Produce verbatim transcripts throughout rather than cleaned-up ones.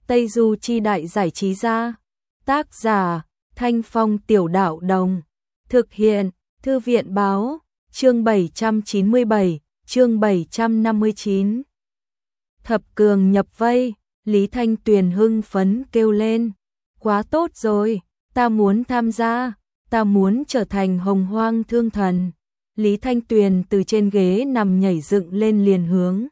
Tây Du Chi Đại Giải Trí Gia. Tác giả Thanh Phong Tiểu Đạo Đồng. Thực hiện Thư viện Báo. Chương bảy trăm chín mươi bảy, chương bảy trăm năm mươi chín. Thập cường nhập vây, Lý Thanh Tuyền hưng phấn kêu lên. Quá tốt rồi, ta muốn tham gia, ta muốn trở thành Hồng Hoang Thương Thần. Lý Thanh Tuyền từ trên ghế nằm nhảy dựng lên liền hướng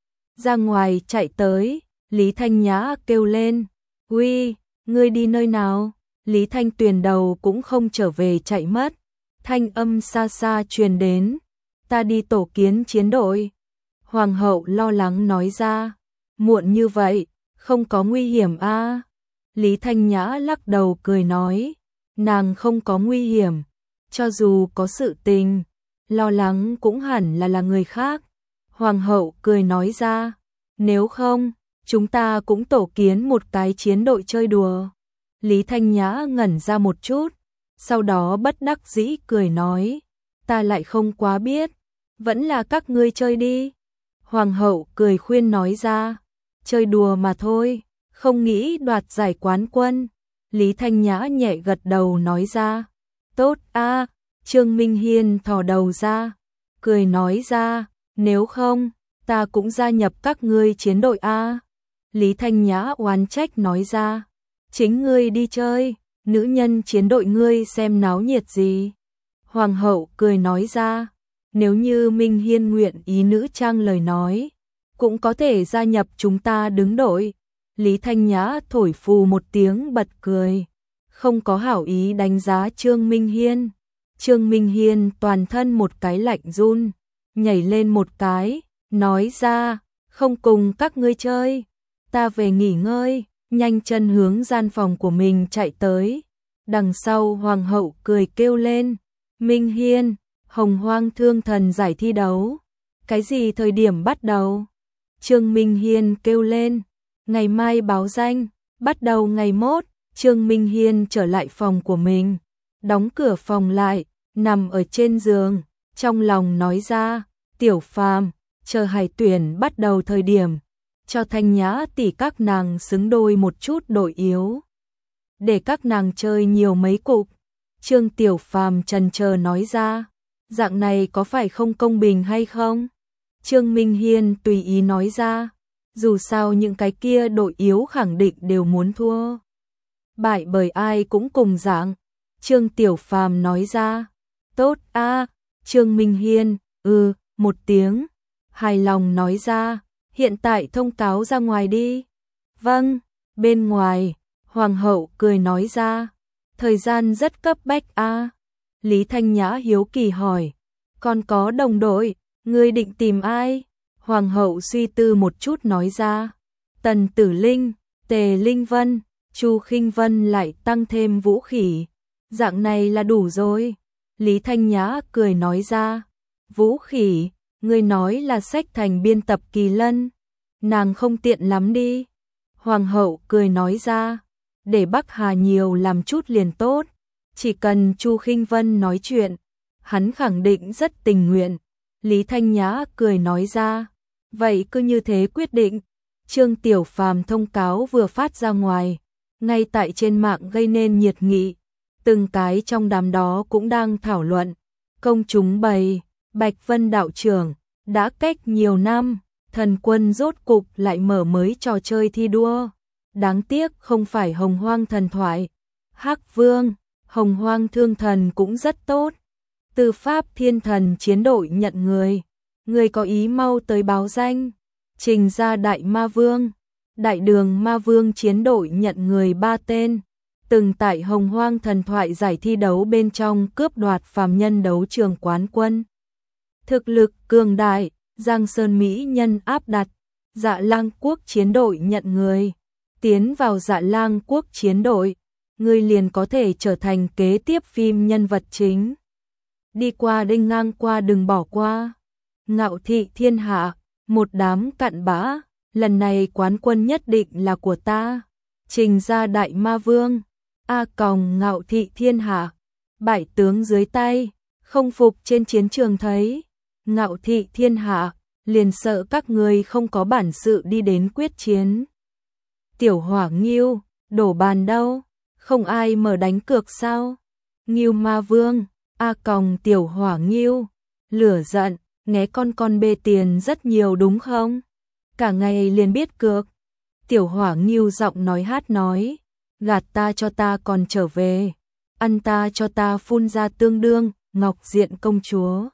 ra ngoài chạy tới. Lý Thanh Nhã kêu lên, uy, ngươi đi nơi nào? Lý Thanh Tuyền đầu cũng không trở về chạy mất. Thanh âm xa xa truyền đến, ta đi tổ kiến chiến đội. Hoàng hậu lo lắng nói ra, muộn như vậy, không có nguy hiểm a? À? Lý Thanh Nhã lắc đầu cười nói, nàng không có nguy hiểm, cho dù có sự tình, lo lắng cũng hẳn là là người khác. Hoàng hậu cười nói ra, nếu không, chúng ta cũng tổ kiến một cái chiến đội chơi đùa. Lý Thanh Nhã ngẩn ra một chút, sau đó bất đắc dĩ cười nói, ta lại không quá biết, vẫn là các ngươi chơi đi. Hoàng hậu cười khuyên nói ra, chơi đùa mà thôi, không nghĩ đoạt giải quán quân. Lý Thanh Nhã nhẹ gật đầu nói ra, tốt a. Trương Minh Hiên thò đầu ra, cười nói ra, nếu không, ta cũng gia nhập các ngươi chiến đội a. Lý Thanh Nhã oán trách nói ra, chính ngươi đi chơi, nữ nhân chiến đội ngươi xem náo nhiệt gì. Hoàng hậu cười nói ra, nếu như Minh Hiên nguyện ý nữ trang lời nói, cũng có thể gia nhập chúng ta đứng đội. Lý Thanh Nhã thổi phù một tiếng bật cười, không có hảo ý đánh giá Trương Minh Hiên. Trương Minh Hiên toàn thân một cái lạnh run, nhảy lên một cái, nói ra, không cùng các ngươi chơi, ta về nghỉ ngơi, nhanh chân hướng gian phòng của mình chạy tới. Đằng sau Hoàng hậu cười kêu lên, Minh Hiên, Hồng Hoang Thương Thần giải thi đấu, cái gì thời điểm bắt đầu? Trương Minh Hiên kêu lên, ngày mai báo danh, bắt đầu ngày mốt. Trương Minh Hiên trở lại phòng của mình, đóng cửa phòng lại, nằm ở trên giường, trong lòng nói ra, Tiểu Phàm, chờ hải tuyển bắt đầu thời điểm, cho Thanh Nhã tỷ các nàng xứng đôi một chút đội yếu, để các nàng chơi nhiều mấy cục. Trương Tiểu Phàm chần chờ nói ra, dạng này có phải không công bình hay không? Trương Minh Hiên tùy ý nói ra, dù sao những cái kia đội yếu khẳng định đều muốn thua bại bởi ai cũng cùng dạng. Trương Tiểu Phàm nói ra, tốt a. Trương Minh Hiên, ừ, một tiếng, hài lòng nói ra, hiện tại thông cáo ra ngoài đi. Vâng. Bên ngoài, Hoàng hậu cười nói ra, thời gian rất cấp bách a. Lý Thanh Nhã hiếu kỳ hỏi, còn có đồng đội, ngươi định tìm ai? Hoàng hậu suy tư một chút nói ra, Tần Tử Linh, Tề Linh Vân, Chu Khinh Vân lại tăng thêm Vũ Khỉ, dạng này là đủ rồi. Lý Thanh Nhã cười nói ra, Vũ Khỉ, ngươi nói là sách thành biên tập Kỳ Lân, nàng không tiện lắm đi. Hoàng hậu cười nói ra, để Bắc Hà nhiều làm chút liền tốt, chỉ cần Chu Khinh Vân nói chuyện, hắn khẳng định rất tình nguyện. Lý Thanh Nhã cười nói ra, vậy cứ như thế quyết định. Trương Tiểu Phàm thông cáo vừa phát ra ngoài, ngay tại trên mạng gây nên nhiệt nghị, từng cái trong đám đó cũng đang thảo luận. Công chúng bày, Bạch Vân đạo trưởng, đã cách nhiều năm, thần quân rốt cục lại mở mới trò chơi thi đua. Đáng tiếc không phải Hồng Hoang thần thoại. Hắc Vương, Hồng Hoang Thương Thần cũng rất tốt. Tư Pháp Thiên Thần chiến đội nhận người, người có ý mau tới báo danh. Trình ra Đại Ma Vương, Đại Đường Ma Vương chiến đội nhận người ba tên, từng tại Hồng Hoang thần thoại giải thi đấu bên trong cướp đoạt phàm nhân đấu trường quán quân. Thực lực cường đại, Giang Sơn Mỹ nhân áp đặt. Dạ Lang Quốc chiến đội nhận người, tiến vào Dạ Lang Quốc chiến đội, người liền có thể trở thành kế tiếp phim nhân vật chính. Đi qua đinh ngang qua đừng bỏ qua. Ngạo thị thiên hạ, một đám cặn bã, lần này quán quân nhất định là của ta. Trình ra Đại Ma Vương, A Còng ngạo thị thiên hạ, bại tướng dưới tay, không phục trên chiến trường thấy. Ngạo thị thiên hạ, liền sợ các ngươi không có bản sự đi đến quyết chiến. Tiểu Hỏa Ngưu, đổ bàn đâu? Không ai mở đánh cược sao? Ngưu Ma Vương, a còng Tiểu Hỏa Ngưu, lửa giận, nghe con con bê tiền rất nhiều đúng không? Cả ngày liền biết cược. Tiểu Hỏa Ngưu giọng nói hát nói, gạt ta cho ta còn trở về, ăn ta cho ta phun ra tương đương, Ngọc Diện công chúa.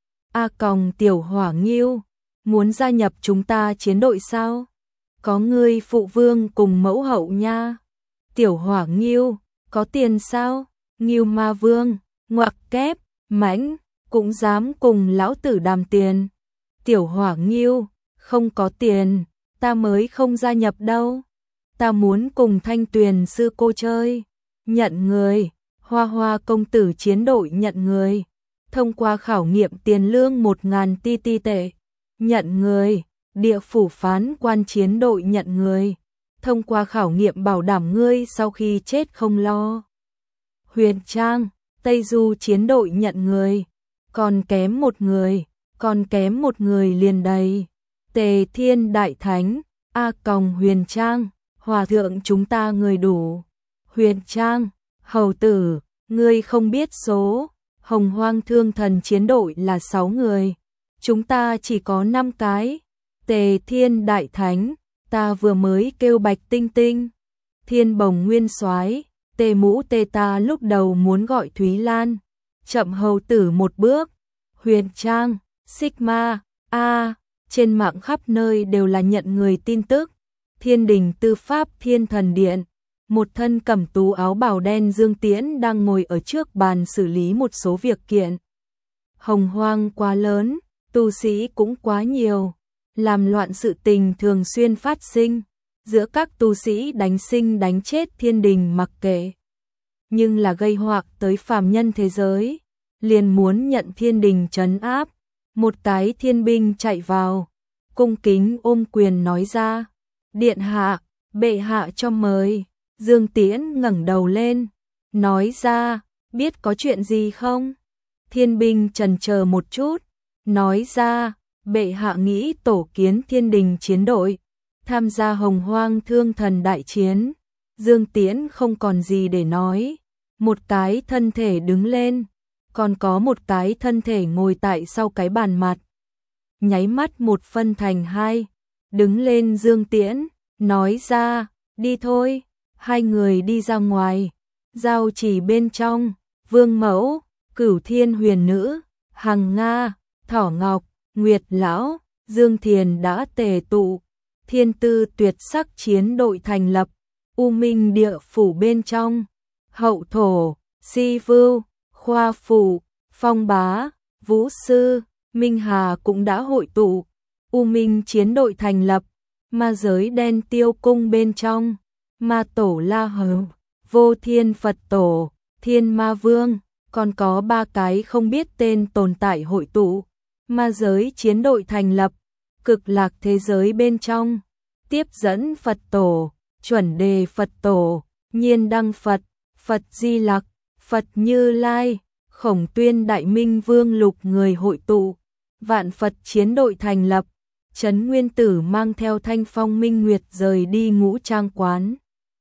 A còng Tiểu Hỏa Ngưu, muốn gia nhập chúng ta chiến đội sao? Có ngươi phụ vương cùng mẫu hậu nha. Tiểu Hỏa Ngưu, có tiền sao? Ngưu Ma Vương, ngoặc kép, mãnh, cũng dám cùng lão tử đàm tiền. Tiểu Hỏa Ngưu, không có tiền, ta mới không gia nhập đâu. Ta muốn cùng Thanh Tuyền sư cô chơi. Nhận người, Hoa Hoa công tử chiến đội nhận người. Thông qua khảo nghiệm tiền lương một ngàn ti ti tệ. Nhận người, địa phủ phán quan chiến đội nhận người. Thông qua khảo nghiệm bảo đảm ngươi sau khi chết không lo. Huyền Trang, Tây Du chiến đội nhận người. Còn kém một người, còn kém một người liền đầy. Tề Thiên Đại Thánh, A còng Huyền Trang, hòa thượng chúng ta người đủ. Huyền Trang, hầu tử, ngươi không biết số, Hồng Hoang Thương Thần chiến đội là sáu người, chúng ta chỉ có năm cái. Tề Thiên Đại Thánh, ta vừa mới kêu Bạch Tinh Tinh. Thiên Bồng Nguyên Soái, Tề Mũ Tề ta lúc đầu muốn gọi Thúy Lan, chậm hầu tử một bước. Huyền Trang, Sigma, A, trên mạng khắp nơi đều là nhận người tin tức. Thiên Đình Tư Pháp Thiên Thần Điện, một thân cẩm tú áo bào đen Dương Tiễn đang ngồi ở trước bàn xử lý một số việc kiện. Hồng Hoang quá lớn, tu sĩ cũng quá nhiều, làm loạn sự tình thường xuyên phát sinh, giữa các tu sĩ đánh sinh đánh chết thiên đình mặc kệ. Nhưng là gây họa tới phàm nhân thế giới, liền muốn nhận thiên đình trấn áp. Một cái thiên binh chạy vào, cung kính ôm quyền nói ra, điện hạ, bệ hạ cho mời. Dương Tiễn ngẩng đầu lên, nói ra, biết có chuyện gì không? Thiên binh chần chờ một chút, nói ra, bệ hạ nghĩ tổ kiến thiên đình chiến đội, tham gia Hồng Hoang Thương Thần đại chiến. Dương Tiễn không còn gì để nói, một cái thân thể đứng lên, còn có một cái thân thể ngồi tại sau cái bàn mặt. Nháy mắt một phân thành hai, đứng lên Dương Tiễn, nói ra, đi thôi. Hai người đi ra ngoài, giao chỉ bên trong, Vương Mẫu, Cửu Thiên Huyền Nữ, Hằng Nga, Thỏ Ngọc, Nguyệt Lão, Dương Thiền đã tề tụ. Thiên Tư Tuyệt Sắc chiến đội thành lập, U Minh địa phủ bên trong, Hậu Thổ, Si Vưu, Khoa Phủ, Phong Bá, Vũ Sư, Minh Hà cũng đã hội tụ. U Minh chiến đội thành lập, ma giới đen tiêu cung bên trong, Ma Tổ La Hầu, Vô Thiên Phật Tổ, Thiên Ma Vương, còn có ba cái không biết tên tồn tại hội tụ. Ma giới chiến đội thành lập, cực lạc thế giới bên trong, tiếp dẫn Phật Tổ, chuẩn đề Phật Tổ, nhiên đăng Phật, Phật Di Lặc, Phật Như Lai, Khổng Tuyên Đại Minh Vương lục người hội tụ. Vạn Phật chiến đội thành lập, Trấn Nguyên Tử mang theo Thanh Phong Minh Nguyệt rời đi Ngũ Trang quán,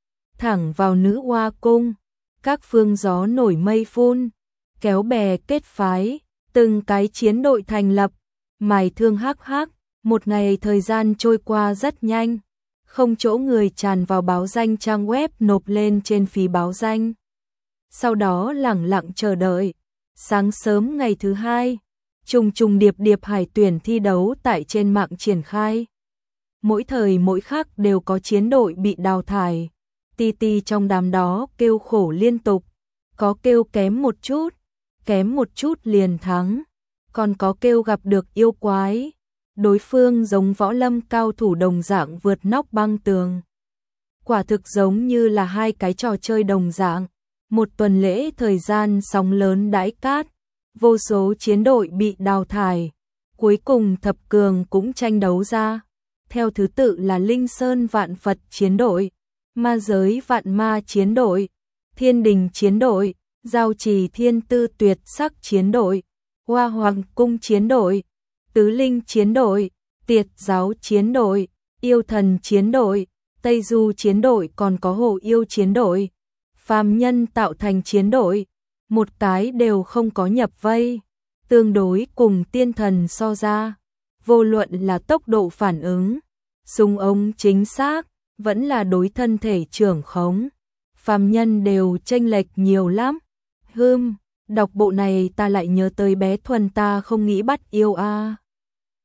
thẳng vào Nữ Hoa cung. Các phương gió nổi mây phun, kéo bè kết phái, từng cái chiến đội thành lập, mài thương hắc hắc. Một ngày thời gian trôi qua rất nhanh, không chỗ người tràn vào báo danh trang web nộp lên trên phí báo danh. Sau đó lẳng lặng chờ đợi. Sáng sớm ngày thứ hai, trùng trùng điệp điệp hải tuyển thi đấu tại trên mạng triển khai. Mỗi thời mỗi khắc đều có chiến đội bị đào thải. Ti ti trong đám đó kêu khổ liên tục, có kêu kém một chút, kém một chút liền thắng, còn có kêu gặp được yêu quái, đối phương giống võ lâm cao thủ đồng dạng vượt nóc băng tường. Quả thực giống như là hai cái trò chơi đồng dạng. Một tuần lễ thời gian sóng lớn đãi cát, vô số chiến đội bị đào thải, cuối cùng thập cường cũng tranh đấu ra. Theo thứ tự là Linh Sơn Vạn Phật chiến đội, Ma Giới Vạn Ma chiến đội, Thiên Đình chiến đội, Giao Trì Thiên Tư Tuyệt Sắc chiến đội, Hoa Hoàng Cung chiến đội, Tứ Linh chiến đội, Tiệt Giáo chiến đội, Yêu Thần chiến đội, Tây Du chiến đội còn có Hồ Yêu chiến đội, phàm nhân tạo thành chiến đội, một cái đều không có nhập vây, tương đối cùng tiên thần so ra, vô luận là tốc độ phản ứng, súng ống chính xác, vẫn là đối thân thể trưởng khống, phàm nhân đều chênh lệch nhiều lắm. Hừm, đọc bộ này ta lại nhớ tới bé Thuần ta không nghĩ bắt yêu a.